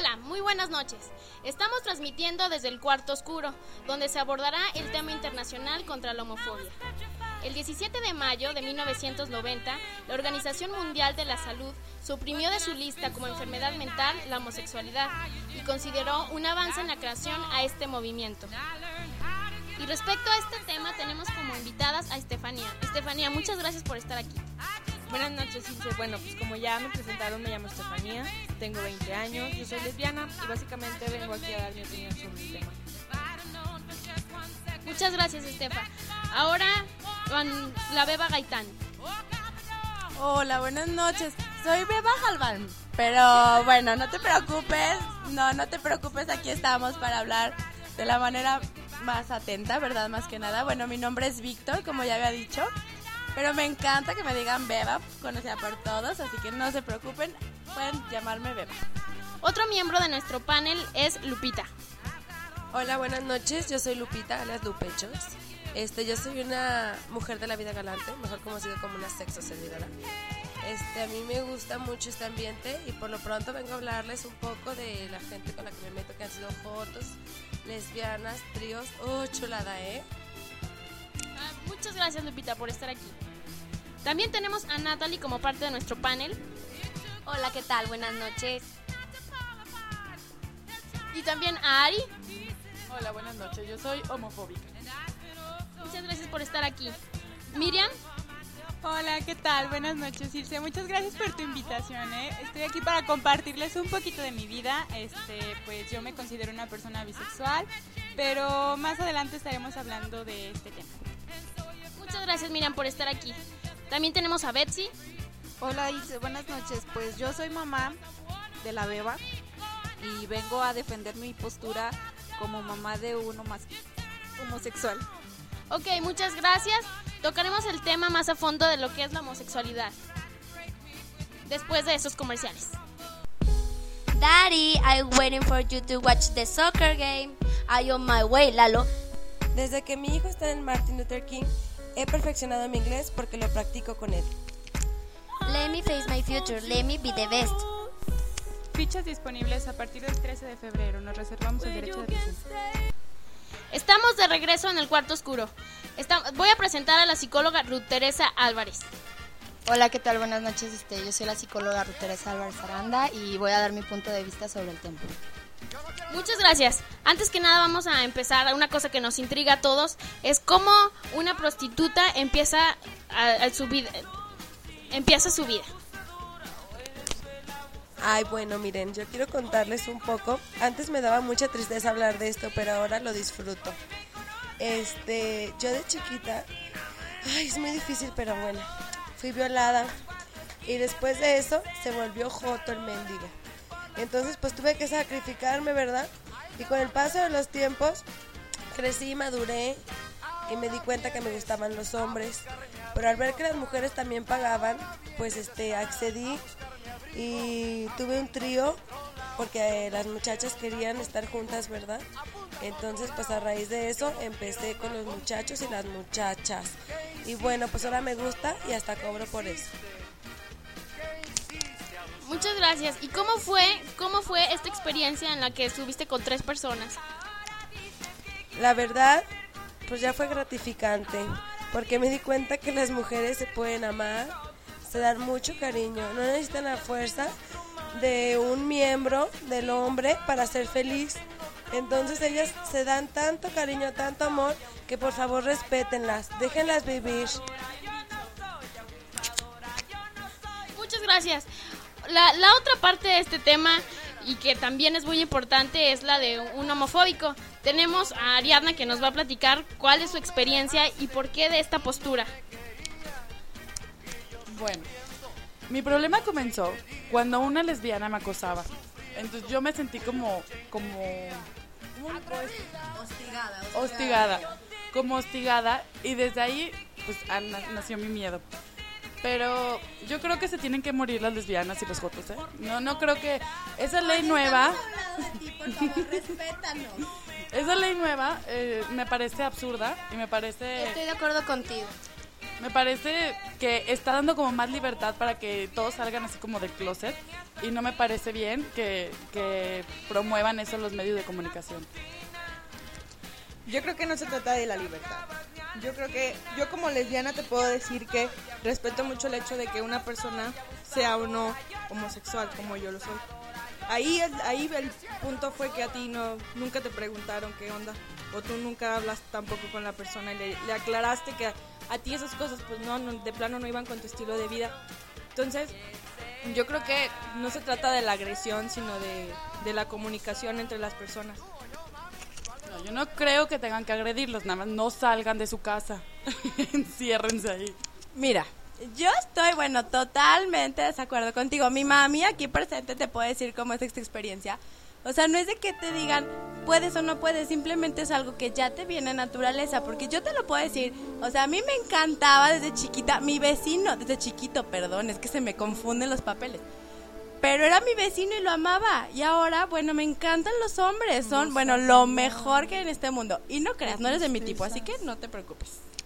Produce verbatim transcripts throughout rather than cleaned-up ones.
Hola, muy buenas noches. Estamos transmitiendo desde el Cuarto Oscuro, donde se abordará el tema internacional contra la homofobia. El diecisiete de mayo de mil novecientos noventa, la Organización Mundial de la Salud suprimió de su lista como enfermedad mental la homosexualidad y consideró un avance en la creación a este movimiento. Y respecto a este tema, tenemos como invitadas a Estefanía. Estefanía, muchas gracias por estar aquí. Buenas noches, Ilse. Bueno, pues como ya me presentaron, me llamo Estefanía, tengo veinte años, yo soy lesbiana y básicamente vengo aquí a dar mi opinión sobre el tema. Muchas gracias, Estefa. Ahora, con la Beba Gaitán. Hola, buenas noches. Soy Beba Galván, pero bueno, no te preocupes, no, no te preocupes, aquí estamos para hablar de la manera más atenta, ¿verdad? Más que nada. Bueno, mi nombre es Víctor, como ya había dicho. Pero me encanta que me digan Beba, conocida por todos, así que no se preocupen, pueden llamarme Beba. Otro miembro de nuestro panel es Lupita. Hola, buenas noches, yo soy Lupita, alias Lupechos. Este, yo soy una mujer de la vida galante, mejor conocido como una sexo servidora. Este, a mí me gusta mucho este ambiente y por lo pronto vengo a hablarles un poco de la gente con la que me meto, que han sido jotos, lesbianas, tríos. Oh, chulada, ¿eh? Muchas gracias, Lupita, por estar aquí. También tenemos a Natalie como parte de nuestro panel. Hola, ¿qué tal? Buenas noches. Y también a Ari. Hola, buenas noches. Yo soy homofóbica. Muchas gracias por estar aquí. Miriam. Hola, ¿qué tal? Buenas noches, Ilse. Muchas gracias por tu invitación, ¿eh? Estoy aquí para compartirles un poquito de mi vida. Este, pues yo me considero una persona bisexual, pero más adelante estaremos hablando de este tema. Muchas gracias, Miriam, por estar aquí. También tenemos a Betsy. Hola, Ilse, buenas noches. Pues yo soy mamá de la Beba y vengo a defender mi postura como mamá de uno más homosexual. Ok, muchas gracias. Tocaremos el tema más a fondo de lo que es la homosexualidad después de esos comerciales. Daddy, I'm waiting for you to watch the soccer game. I on my way, Lalo. Desde que mi hijo está en Martin Luther King, he perfeccionado mi inglés porque lo practico con él. Let me face my future, let me be the best. Fichas disponibles a partir del trece de febrero. Nos reservamos el derecho de admisión. Estamos de regreso en el Cuarto Oscuro. Está, voy a presentar a la psicóloga Ruth Teresa Álvarez. Hola, ¿qué tal? Buenas noches. Este, yo soy la psicóloga Ruth Teresa Álvarez Aranda y voy a dar mi punto de vista sobre el tema. Muchas gracias. Antes que nada vamos a empezar. Una cosa que nos intriga a todos es cómo una prostituta empieza a, a su vida, empieza su vida. Ay, bueno, miren, yo quiero contarles un poco. Antes me daba mucha tristeza hablar de esto, pero ahora lo disfruto. Este, yo de chiquita, ay, es muy difícil, pero bueno, fui violada y después de eso se volvió joto el mendigo. Entonces, pues tuve que sacrificarme, ¿verdad? Y con el paso de los tiempos, crecí, maduré y me di cuenta que me gustaban los hombres. Pero al ver que las mujeres también pagaban, pues este, accedí y tuve un trío porque las muchachas querían estar juntas, ¿verdad? Entonces, pues a raíz de eso empecé con los muchachos y las muchachas. Y bueno, pues ahora me gusta y hasta cobro por eso. Muchas gracias. ¿Y cómo fue, cómo fue esta experiencia en la que estuviste con tres personas? La verdad, pues ya fue gratificante, porque me di cuenta que las mujeres se pueden amar, se dan mucho cariño, no necesitan la fuerza de un miembro del hombre para ser feliz. Entonces ellas se dan tanto cariño, tanto amor, que por favor respétenlas, déjenlas vivir. Muchas gracias. La, la otra parte de este tema, y que también es muy importante, es la de un homofóbico. Tenemos a Ariadna que nos va a platicar cuál es su experiencia y por qué de esta postura. Bueno, mi problema comenzó cuando una lesbiana me acosaba. Entonces yo me sentí como... como hostigada, hostigada. Hostigada. Como hostigada. Y desde ahí, pues, nació mi miedo. Pero yo creo que se tienen que morir las lesbianas y los jotos, ¿eh? No, no creo que esa ley nueva... Por favor, respétanos. Esa ley nueva eh, me parece absurda y me parece... Estoy de acuerdo contigo. Me parece que está dando como más libertad para que todos salgan así como del closet y no me parece bien que, que promuevan eso los medios de comunicación. Yo creo que no se trata de la libertad. Yo creo que yo como lesbiana te puedo decir que respeto mucho el hecho de que una persona sea o no homosexual como yo lo soy. Ahí el, ahí el punto fue que a ti no nunca te preguntaron qué onda o tú nunca hablas tampoco con la persona y le, le aclaraste que a, a ti esas cosas pues no, no de plano no iban con tu estilo de vida. Entonces yo creo que no se trata de la agresión sino de, de la comunicación entre las personas. No, yo no creo que tengan que agredirlos, nada más no salgan de su casa, enciérrense ahí. Mira, yo estoy, bueno, totalmente de desacuerdo contigo. Mi mami aquí presente te puede decir cómo es esta experiencia. O sea, no es de que te digan puedes o no puedes, simplemente es algo que ya te viene naturaleza, porque yo te lo puedo decir. O sea, a mí me encantaba desde chiquita, mi vecino, desde chiquito, perdón, es que se me confunden los papeles. Pero era mi vecino y lo amaba. Y ahora, bueno, me encantan los hombres. Son, bueno, lo mejor que hay en este mundo. Y no creas, no eres de mi tipo, así que no te preocupes.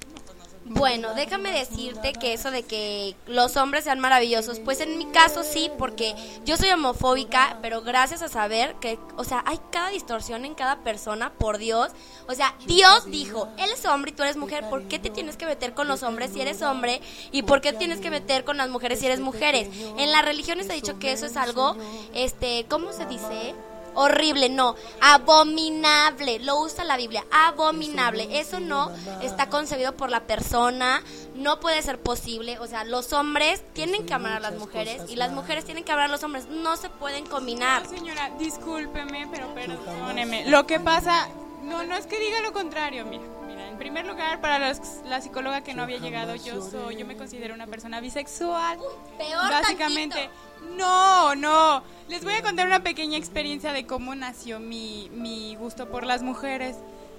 Bueno, déjame decirte que eso de que los hombres sean maravillosos, pues en mi caso sí, porque yo soy homofóbica, pero gracias a saber que, o sea, hay cada distorsión en cada persona, por Dios. O sea, Dios dijo, él es hombre y tú eres mujer, ¿por qué te tienes que meter con los hombres si eres hombre? ¿Y por qué tienes que meter con las mujeres si eres mujeres? En las religiones se ha dicho que eso es algo, este, ¿cómo se dice? Horrible, no, abominable, lo usa la Biblia, abominable, eso no está concebido por la persona, no puede ser posible, o sea, los hombres tienen que amar a las mujeres y las mujeres tienen que amar a los hombres, no se pueden combinar. No, señora, discúlpeme, pero perdóneme, lo que pasa, no, no es que diga lo contrario, mira, mira, en primer lugar, para los, la psicóloga que no había llegado, yo soy, yo me considero una persona bisexual, peor básicamente. Tantito. No, no. Les voy a contar una pequeña experiencia de cómo nació mi, mi gusto por las mujeres.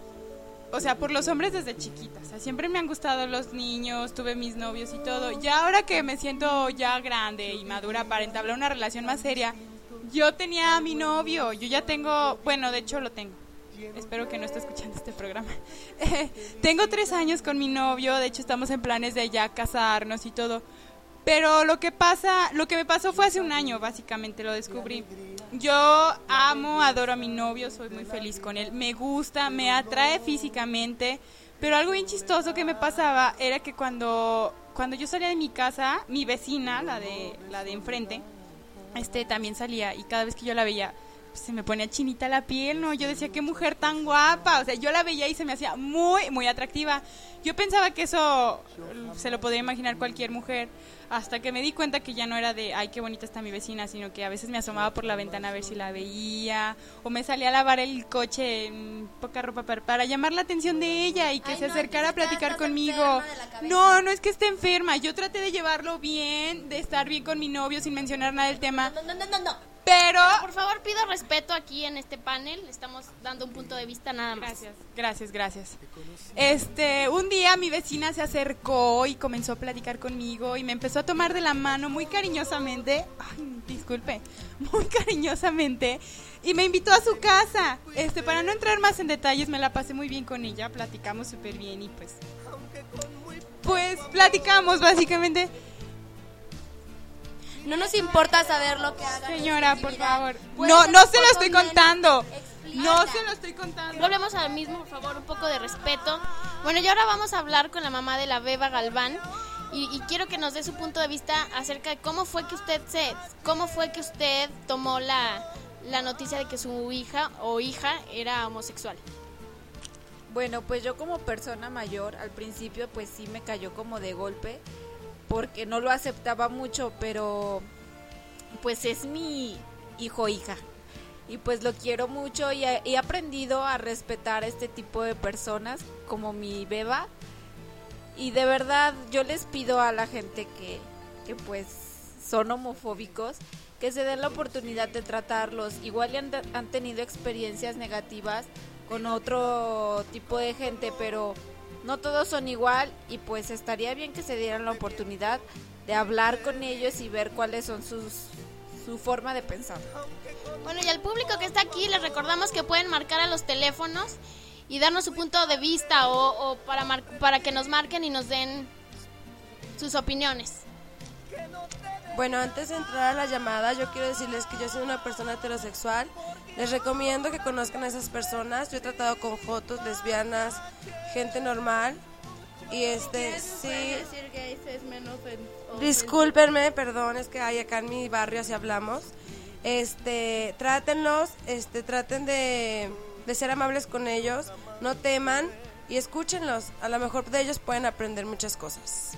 O sea, por los hombres desde chiquita. O sea, siempre me han gustado los niños, tuve mis novios y todo. Ya ahora que me siento ya grande y madura para entablar una relación más seria, yo tenía a mi novio. Yo ya tengo, bueno, de hecho lo tengo. Espero que no esté escuchando este programa. Tengo tres años con mi novio. De hecho, estamos en planes de ya casarnos y todo. Pero lo que pasa, lo que me pasó fue hace un año, básicamente, lo descubrí. Yo amo, adoro a mi novio, soy muy feliz con él, me gusta, me atrae físicamente, pero algo bien chistoso que me pasaba era que cuando, cuando yo salía de mi casa, mi vecina, la de, la de enfrente, este, también salía y cada vez que yo la veía, pues, se me ponía chinita la piel, ¿no? Yo decía, qué mujer tan guapa, o sea, yo la veía y se me hacía muy, muy atractiva. Yo pensaba que eso se lo podía imaginar cualquier mujer, hasta que me di cuenta que ya no era de, ay, qué bonita está mi vecina, sino que a veces me asomaba por la ventana a ver si la veía, o me salía a lavar el coche en poca ropa para, para llamar la atención de ella y que ay, se no, acercara a platicar conmigo. De no, no es que esté enferma, yo traté de llevarlo bien, de estar bien con mi novio sin mencionar nada del tema. No, no, no, no, no. Pero, por favor, pido respeto aquí en este panel. Estamos dando un punto de vista nada más. Gracias, gracias, gracias. Este, un día mi vecina se acercó y comenzó a platicar conmigo y me empezó a tomar de la mano muy cariñosamente. Ay, disculpe, muy cariñosamente. Y me invitó a su casa. Este, para no entrar más en detalles, me la pasé muy bien con ella. Platicamos súper bien y pues, pues platicamos básicamente. No nos importa saber lo que haga. Señora, por favor. No, no se lo estoy contando. No se lo estoy contando. Volvemos al mismo, por favor, un poco de respeto. Bueno, y ahora vamos a hablar con la mamá de la Beba Galván y, y quiero que nos dé su punto de vista acerca de cómo fue que usted se, cómo fue que usted tomó la, la noticia de que su hija o hija era homosexual. Bueno, pues yo como persona mayor, al principio pues sí me cayó como de golpe, porque no lo aceptaba mucho, pero pues es mi hijo o hija y pues lo quiero mucho y he, he aprendido a respetar a este tipo de personas como mi Beba y de verdad yo les pido a la gente que, que pues son homofóbicos que se den la oportunidad de tratarlos, igual han, han tenido experiencias negativas con otro tipo de gente, pero no todos son igual y pues estaría bien que se dieran la oportunidad de hablar con ellos y ver cuáles son sus su forma de pensar. Bueno, y al público que está aquí les recordamos que pueden marcar a los teléfonos y darnos su punto de vista o, o para mar, para que nos marquen y nos den sus opiniones. Bueno, antes de entrar a la llamada, yo quiero decirles que yo soy una persona heterosexual. Les recomiendo que conozcan a esas personas. Yo he tratado con jotos, lesbianas, gente normal. Y este, sí... decir gays es menos ofensivo. Discúlpenme, perdón, es que hay acá en mi barrio así hablamos. Este, trátenlos, este, traten de, de ser amables con ellos, no teman y escúchenlos. A lo mejor de ellos pueden aprender muchas cosas.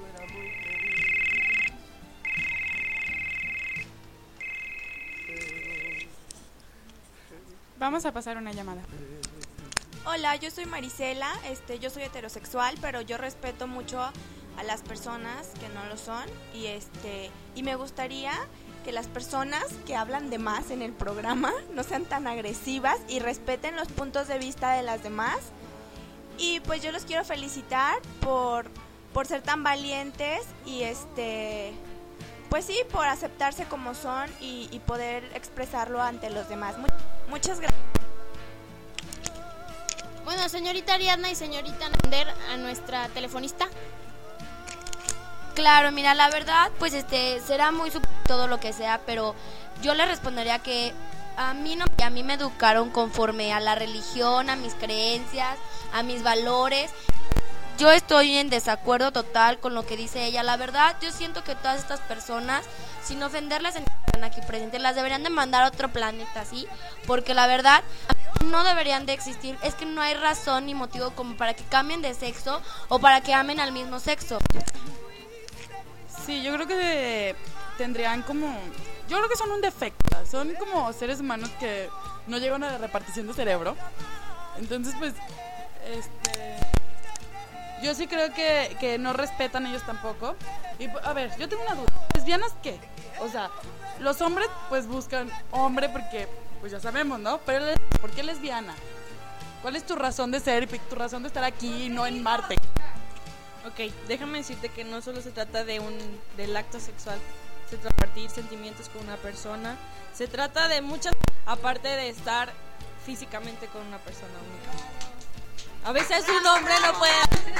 Vamos a pasar una llamada. Hola, yo soy Marisela, este, yo soy heterosexual, pero yo respeto mucho a las personas que no lo son y este y me gustaría que las personas que hablan de más en el programa no sean tan agresivas y respeten los puntos de vista de las demás. Y pues yo los quiero felicitar por por ser tan valientes y este pues sí, por aceptarse como son y, y poder expresarlo ante los demás. Much, muchas gracias. Bueno, señorita Ariadna y señorita Nander, a nuestra telefonista. Claro, mira, la verdad, pues este, será muy sup- todo lo que sea, pero yo le respondería que a mí no, a mí me educaron conforme a la religión, a mis creencias, a mis valores. Yo estoy en desacuerdo total con lo que dice ella. La verdad, yo siento que todas estas personas, sin ofenderlas en aquí presentes, las deberían de mandar a otro planeta, ¿sí? Porque la verdad, no deberían de existir. Es que no hay razón ni motivo como para que cambien de sexo o para que amen al mismo sexo. Sí, yo creo que tendrían como... Yo creo que son un defecto. Son como seres humanos que no llegan a la repartición de cerebro. Entonces, pues, este... yo sí creo que, que no respetan ellos tampoco. Y, a ver, yo tengo una duda. ¿Lesbianas qué? O sea, los hombres, pues, buscan hombre porque, pues, ya sabemos, ¿no? Pero, ¿por qué lesbiana? ¿Cuál es tu razón de ser y tu razón de estar aquí y no en Marte? Ok, déjame decirte que no solo se trata de un del acto sexual, se trata de compartir sentimientos con una persona, se trata de muchas, aparte de estar físicamente con una persona única. A veces un hombre no puede...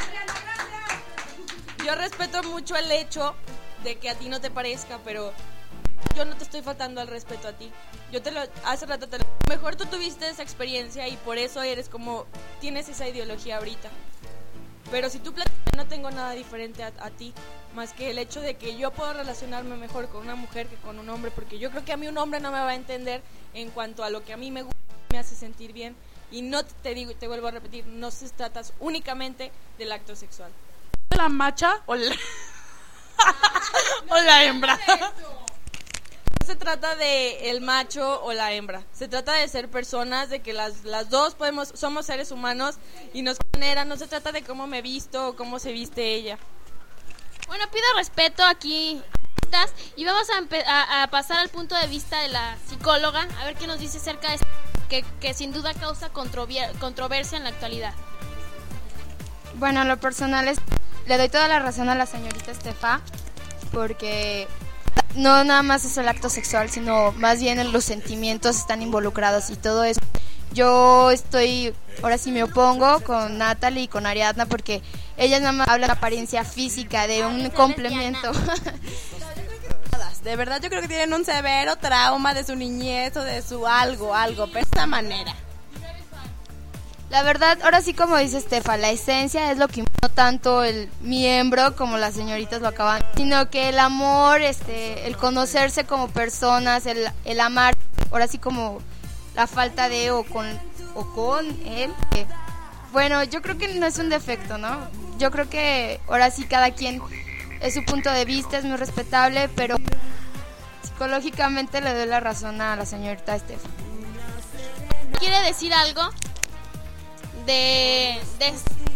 Yo respeto mucho el hecho de que a ti no te parezca, pero yo no te estoy faltando al respeto a ti. Yo te lo... Hace rato te lo... Mejor tú tuviste esa experiencia y por eso eres como... Tienes esa ideología ahorita. Pero si tú platicas, no tengo nada diferente a, a ti, más que el hecho de que yo puedo relacionarme mejor con una mujer que con un hombre, porque yo creo que a mí un hombre no me va a entender en cuanto a lo que a mí me gusta, me hace sentir bien. Y no te digo, te vuelvo a repetir, no se trata únicamente del acto sexual. ¿La macha o la, o la hembra? No se trata de el macho o la hembra, se trata de ser personas, de que las, las dos podemos, somos seres humanos y nos generan, no se trata de cómo me visto o cómo se viste ella. Bueno, pido respeto aquí y vamos a, empe- a, a pasar al punto de vista de la psicóloga, a ver qué nos dice acerca de esto, que, que sin duda causa controver- controversia en la actualidad. Bueno, en lo personal es, le doy toda la razón a la señorita Estefa, porque no nada más es el acto sexual, sino más bien los sentimientos están involucrados y todo eso. Yo estoy, ahora sí me opongo con Natalie y con Ariadna porque ellas nada más hablan de apariencia física, de un complemento. De verdad yo creo que tienen un severo trauma de su niñez o de su algo, algo, pero de esa manera. La verdad, ahora sí como dice Estefa, la esencia es lo que importa, no tanto el miembro como las señoritas lo acaban, sino que el amor, este, el conocerse como personas, el, el amar, ahora sí como la falta de o con, o con él. Eh, bueno, yo creo que no es un defecto, ¿no? Yo creo que ahora sí cada quien es su punto de vista, es muy respetable, pero psicológicamente le doy la razón a la señorita Estefa. ¿Quiere decir algo? De, de...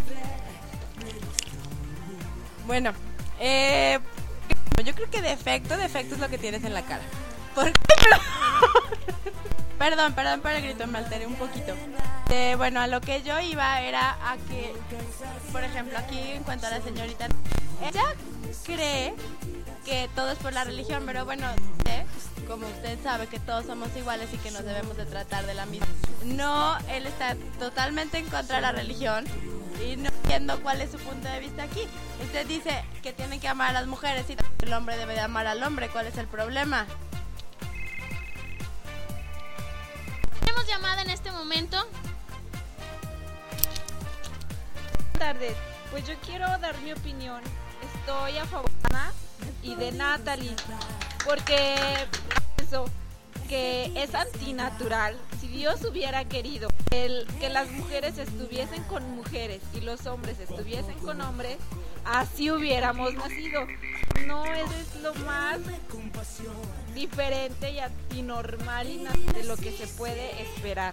Bueno, eh, yo creo que defecto, defecto es lo que tienes en la cara. ¿Por qué? Perdón, perdón por el grito, me alteré un poquito. Eh, bueno, a lo que yo iba era a que, por ejemplo, aquí en cuanto a la señorita, ella cree que todo es por la religión, pero bueno, ¿eh? Como usted sabe que todos somos iguales y que nos debemos de tratar de la misma. No, él está totalmente en contra de la religión, y no entiendo cuál es su punto de vista aquí. Usted dice que tienen que amar a las mujeres y el hombre debe de amar al hombre. ¿Cuál es el problema? Tenemos llamada en este momento. Buenas tardes. Pues yo quiero dar mi opinión. Estoy a favor de Ana y de Natalie, porque pienso que es antinatural. Si Dios hubiera querido el, que las mujeres estuviesen con mujeres y los hombres estuviesen con hombres, así hubiéramos nacido. No es lo más diferente y antinormal de lo que se puede esperar.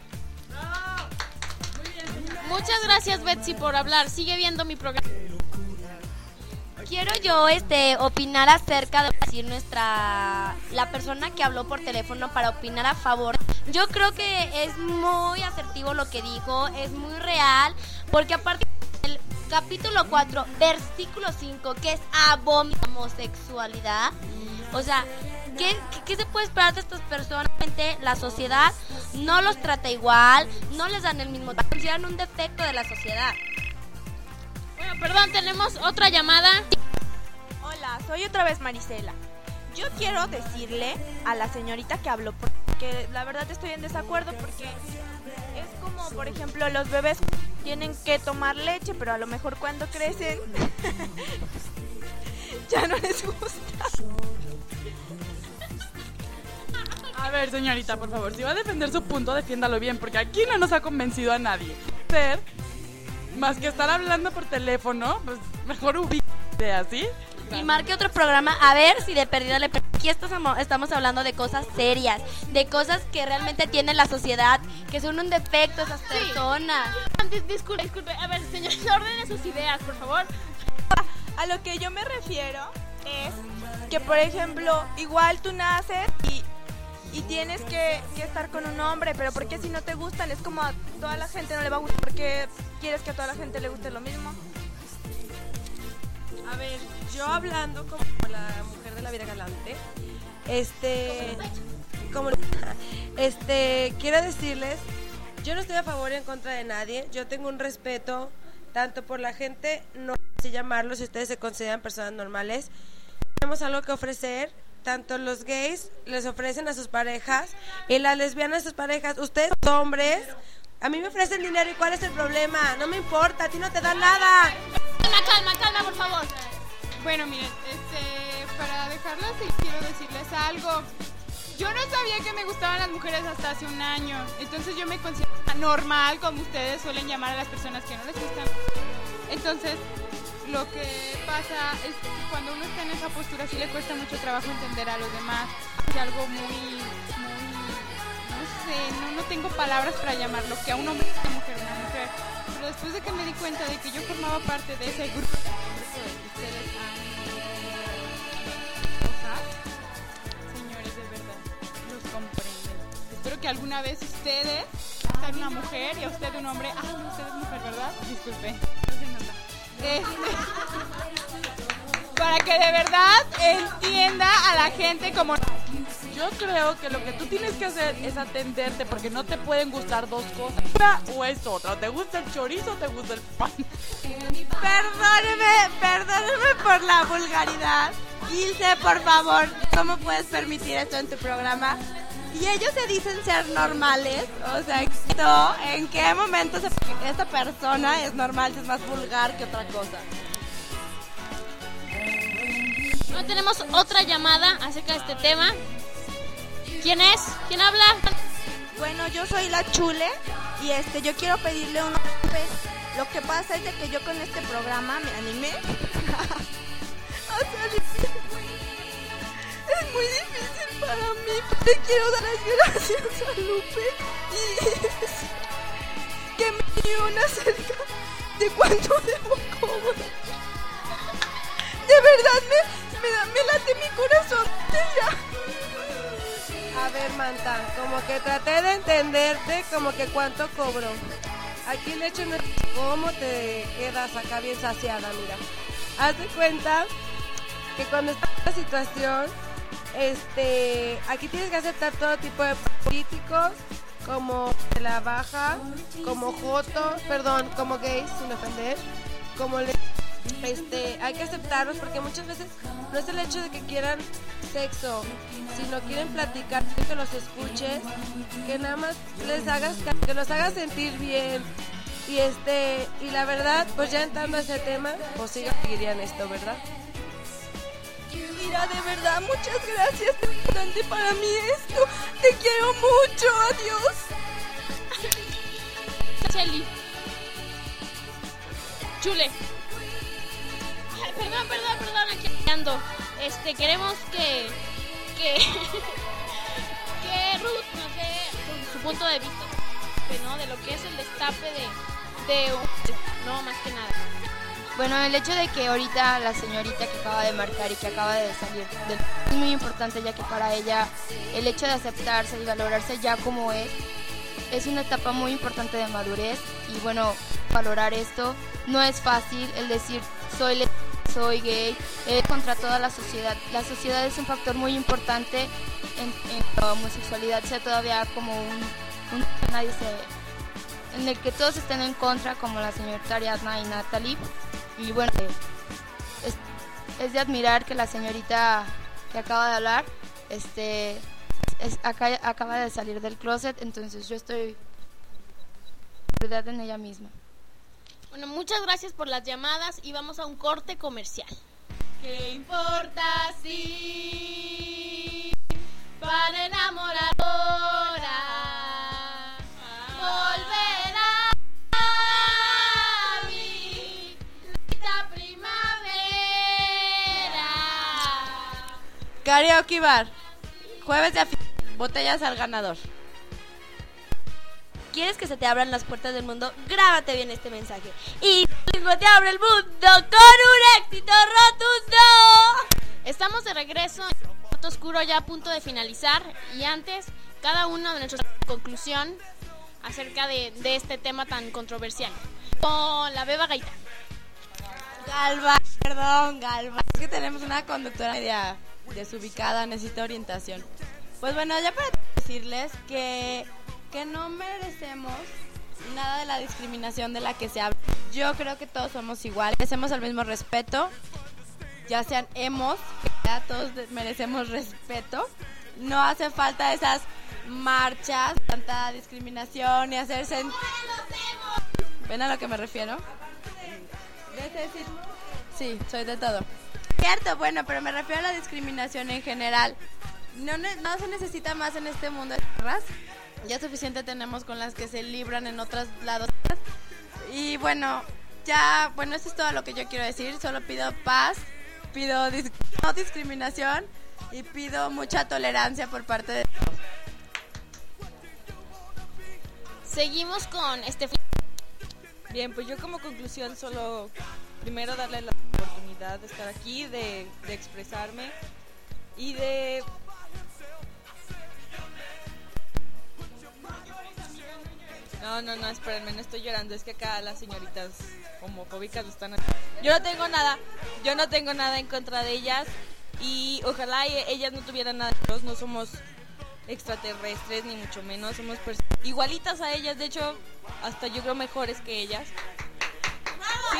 Muchas gracias, Betsy, por hablar. Sigue viendo mi programa. Quiero yo este opinar acerca de decir nuestra la persona que habló por teléfono para opinar a favor. Yo creo que es muy asertivo lo que dijo, es muy real, porque aparte del capítulo cuatro, versículo cinco, que es abominación homosexualidad, o sea, ¿qué, qué, qué se puede esperar de estas personas? La sociedad no los trata igual, no les dan el mismo trato, consideran un defecto de la sociedad. Bueno, perdón, tenemos otra llamada. Hola, soy otra vez Marisela. Yo quiero decirle a la señorita que habló, porque la verdad estoy en desacuerdo, porque es como, por ejemplo, los bebés tienen que tomar leche, pero a lo mejor cuando crecen ya no les gusta. A ver, señorita, por favor, si va a defender su punto, defiéndalo bien, porque aquí no nos ha convencido a nadie. Ser, más que estar hablando por teléfono, pues mejor ubíquese así. Y marque otro programa, a ver si de perdida le... Aquí estamos, estamos hablando de cosas serias, de cosas que realmente tiene la sociedad, que son un defecto esas personas. Sí. Disculpe, disculpe, a ver, señorita, ordene sus ideas, por favor. A lo que yo me refiero es que, por ejemplo, igual tú naces y... y tienes que, que estar con un hombre, pero ¿por qué si no te gustan? Es como a toda la gente no le va a gustar, ¿por qué quieres que a toda la gente le guste lo mismo? A ver, yo hablando como la mujer de la vida galante, este, como, este, quiero decirles, yo no estoy a favor y en contra de nadie, yo tengo un respeto tanto por la gente, no sé llamarlo si ustedes se consideran personas normales, tenemos algo que ofrecer. Tanto los gays les ofrecen a sus parejas y las lesbianas a sus parejas. Ustedes, hombres, a mí me ofrecen dinero y ¿cuál es el problema? No me importa, a ti no te dan nada. Calma, calma, calma, por favor. Bueno, miren, este, para dejarlo así, quiero decirles algo. Yo no sabía que me gustaban las mujeres hasta hace un año. Entonces yo me considero normal, como ustedes suelen llamar a las personas que no les gustan. Entonces... lo que pasa es que cuando uno está en esa postura sí le cuesta mucho trabajo entender a los demás. Es algo muy, muy, no sé, no, no tengo palabras para llamarlo, que a un hombre una mujer, una mujer. Pero después de que me di cuenta de que yo formaba parte de ese grupo, grupo de que ustedes han cosas, señores, de verdad, los comprenden. Espero que alguna vez ustedes sean una mujer y a usted un hombre. Ah, no, usted es mujer, ¿verdad? Disculpe, no se nota. Este, para que de verdad entienda a la gente como... Yo creo que lo que tú tienes que hacer es atenderte, porque no te pueden gustar dos cosas, una o es otra, o te gusta el chorizo o te gusta el pan. Perdóneme, perdóneme por la vulgaridad. Ilse, por favor, ¿cómo puedes permitir esto en tu programa? Y ellos se dicen ser normales, o sea, ¿esto, ¿en qué momento se, esta persona es normal, es más vulgar que otra cosa? No tenemos otra llamada acerca de este tema. ¿Quién es? ¿Quién habla? Bueno, yo soy la Chule y este, yo quiero pedirle un... Lo que pasa es de que yo con este programa me animé. O sea, es muy difícil para mí. Le quiero dar las gracias a Lupe y que me dio una cerca de cuánto debo cobrar. De verdad me, me, me late mi corazón. Ya. A ver, Manta, como que traté de entenderte, como que cuánto cobro. Aquí el hecho no es cómo te quedas acá bien saciada, mira. Haz de cuenta que cuando estás en la situación, este, aquí tienes que aceptar todo tipo de políticos, como de la baja, como joto, perdón, como gays, sin ofender, como le, este, hay que aceptarlos porque muchas veces no es el hecho de que quieran sexo, sino quieren platicar, que los escuches, que nada más les hagas, que los hagas sentir bien. Y este, y la verdad, pues ya entrando a ese tema, pues sí seguirían esto, ¿verdad? Mira, de verdad, muchas gracias. Es importante para mí esto. Te quiero mucho. Adiós. Cheli. Chule. Ay, perdón, perdón, perdón, aquí ando. Este, queremos que... Que... que Ruth nos dé su punto de vista, ¿no? De lo que es el destape de... de un... No, más que nada. Bueno, el hecho de que ahorita la señorita que acaba de marcar y que acaba de salir del... es muy importante, ya que para ella el hecho de aceptarse y valorarse ya como es es una etapa muy importante de madurez. Y bueno, valorar esto no es fácil. El decir soy lesbiana, soy gay, es contra toda la sociedad. La sociedad es un factor muy importante en, en la homosexualidad, sea todavía como un, un nadie se, en el que todos estén en contra, como la señorita Ariadna y Natalie. Y bueno, es, es de admirar que la señorita que acaba de hablar este es, acá, acaba de salir del closet, entonces yo estoy verdad en ella misma. Bueno, muchas gracias por las llamadas y vamos a un corte comercial. ¿Qué importa si para enamorar ahora volverá a mí la primavera? Karaoke Bar, jueves de afi- botellas al ganador. ¿Quieres que se te abran las puertas del mundo? Grábate bien este mensaje. Y Duolingo te abre el mundo con un éxito rotundo. Estamos de regreso en el cuarto oscuro, ya a punto de finalizar. Y antes, cada uno de nuestros conclusión acerca de, de este tema tan controversial. Con la Beba Gaita. Galva, perdón, Galva. Es que tenemos una conductora media desubicada, necesita orientación. Pues bueno, ya para decirles que... que no merecemos nada de la discriminación de la que se habla. Yo creo que todos somos iguales, merecemos el mismo respeto, ya sean emos, ya todos merecemos respeto. No hace falta esas marchas, tanta discriminación y hacerse... ¿Ven a lo que me refiero? Sí, soy de todo. Cierto, bueno, pero me refiero a la discriminación en general. No, no se necesita más en este mundo de guerras. Ya suficiente tenemos con las que se libran en otros lados. Y bueno, ya, bueno, eso es todo lo que yo quiero decir. Solo pido paz, pido dis- no discriminación y pido mucha tolerancia por parte de todos. Seguimos con este... Bien, pues yo como conclusión solo primero darle la oportunidad de estar aquí, de, de expresarme y de... No, no, no, espérenme, no estoy llorando, es que acá las señoritas homofóbicas están... Yo no tengo nada, yo no tengo nada en contra de ellas y ojalá ellas no tuvieran nada de nosotros, no somos extraterrestres ni mucho menos, somos personas igualitas a ellas, de hecho, hasta yo creo mejores que ellas. Sí.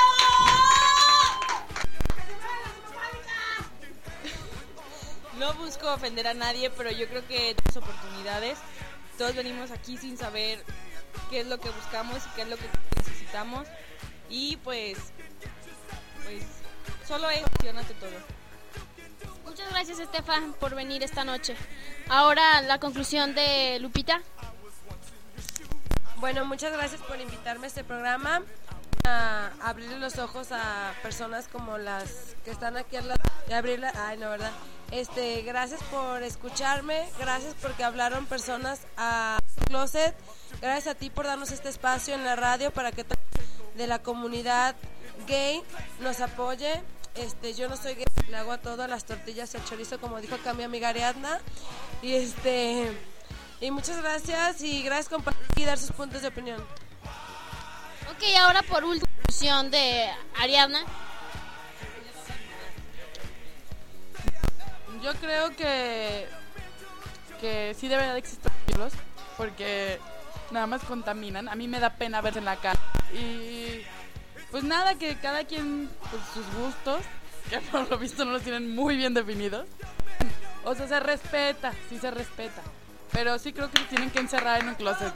No busco ofender a nadie, pero yo creo que tenemos oportunidades. Todos venimos aquí sin saber qué es lo que buscamos y qué es lo que necesitamos. Y pues, pues solo es ante todo. Muchas gracias, Estefan, por venir esta noche. Ahora la conclusión de Lupita. Bueno, muchas gracias por invitarme a este programa, a abrirle los ojos a personas como las que están aquí al lado, y abrirle, ay no, ¿verdad? Este, gracias por escucharme, gracias porque hablaron personas a Closet, gracias a ti por darnos este espacio en la radio para que de la comunidad gay nos apoye. Este, yo no soy gay, le hago a todo, a las tortillas y al chorizo, como dijo acá mi amiga Ariadna. Y este, y muchas gracias y gracias por compartir y dar sus puntos de opinión. Ok, ahora por última conclusión de Ariadna. Yo creo que que sí debería de existir libros, porque nada más contaminan. A mí me da pena verse en la cara. Y pues nada, que cada quien, pues sus gustos, que por lo visto no los tienen muy bien definidos. O sea, se respeta, sí se respeta. Pero sí creo que se tienen que encerrar en un closet.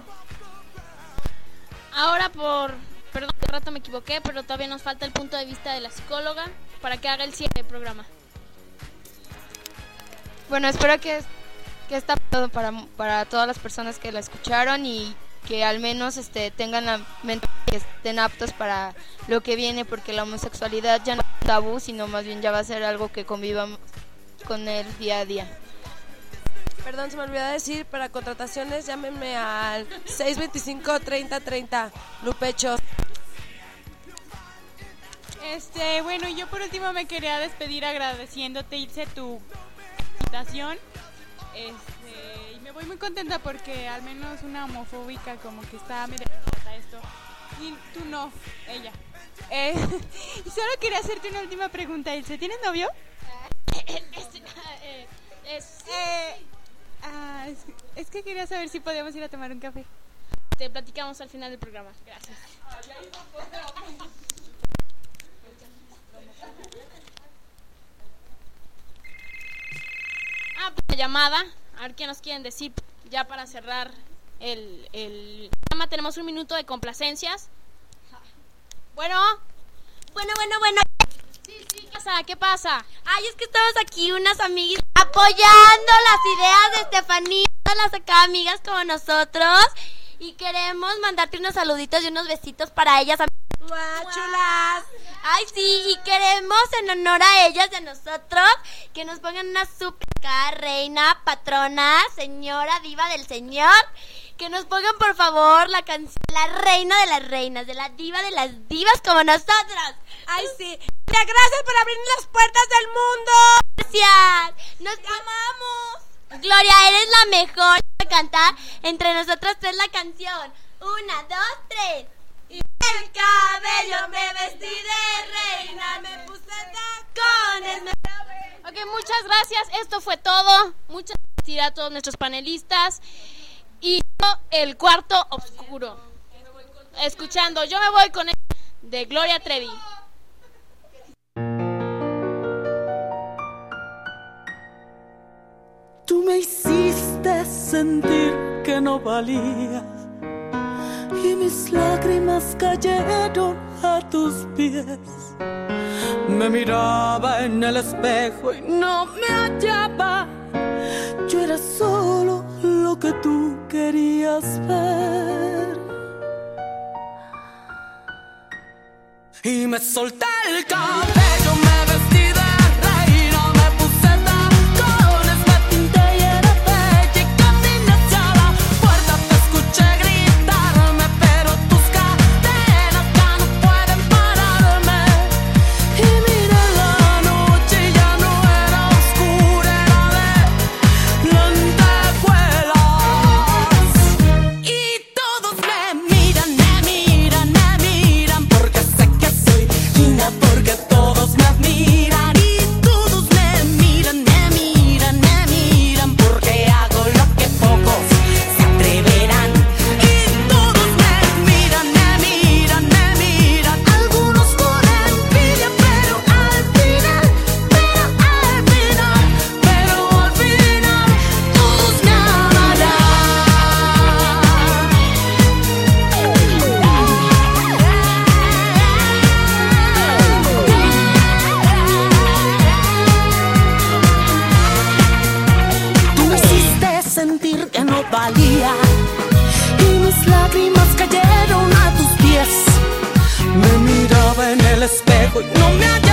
Ahora por... Perdón, de rato me equivoqué, pero todavía nos falta el punto de vista de la psicóloga para que haga el cierre del programa. Bueno, espero que, que está todo para, para todas las personas que la escucharon y que al menos este, tengan la mente, que estén aptos para lo que viene, porque la homosexualidad ya no es un tabú, sino más bien ya va a ser algo que convivamos con él día a día. Perdón, se me olvidó decir, para contrataciones llámenme al seis veinticinco, treinta, treinta, Lupecho. Este, bueno, yo por último me quería despedir agradeciéndote, Ilse, tu invitación. Este, y me voy muy contenta porque al menos una homofóbica como que está medio a esto. Y tú no, ella. Eh, y solo quería hacerte una última pregunta, Ilse. ¿Tienes novio? Este, eh, eh, sí. Eh, ah, es, es que quería saber si podíamos ir a tomar un café. Te platicamos al final del programa. Gracias. Ah, pues, la llamada. A ver qué nos quieren decir ya para cerrar el, el programa. Tenemos un minuto de complacencias. Bueno. Bueno, bueno, bueno. Sí, sí, ¿qué pasa? ¿Qué pasa? Ay, es que estamos aquí unas amigas apoyando las ideas de Estefanía, las acá amigas como nosotros, y queremos mandarte unos saluditos y unos besitos para ellas. ¡Guau, chulas! Ay, sí, y queremos en honor a ellas y a nosotros que nos pongan una super reina, patrona, señora, diva del señor. Que nos pongan por favor la canción La reina de las reinas, de la diva de las divas como nosotros. Ay, sí. Gracias por abrir las puertas del mundo. Gracias. Nos amamos. Gloria, eres la mejor para cantar entre nosotros tres la canción. Una, dos, tres. Y el cabello me vestí de reina, me puse tacones. Me... Ok, muchas gracias. Esto fue todo. Muchas gracias a todos nuestros panelistas. Y el cuarto oscuro. Escuchando, yo me voy con el de Gloria Trevi. Tú me hiciste sentir que no valía y mis lágrimas cayeron a tus pies. Me miraba en el espejo y no me hallaba. Yo era solo lo que tú querías ver. Y me solté el cabello, me vestí de reina, me puse tacones, me pinté y era bella y caminé hacia la puerta. Te escuché gritarme, pero tus cadenas ya no pueden pararme. Y miré la noche y ya no era oscura, era de lentejuelas. Y todos me miran, me miran, me miran, porque sé que soy linda, porque todos me admiran. Y todos me miran, me miran, me miran, porque hago lo que pocos se atreverán. Y todos me miran, me miran, me miran, algunos con envidia, pero al final, pero al final, pero al final, todos me amarán. Tú me hiciste sentir que no valía y mis lágrimas cayeron a tus pies. Me miraba en el espejo y no me hallaba.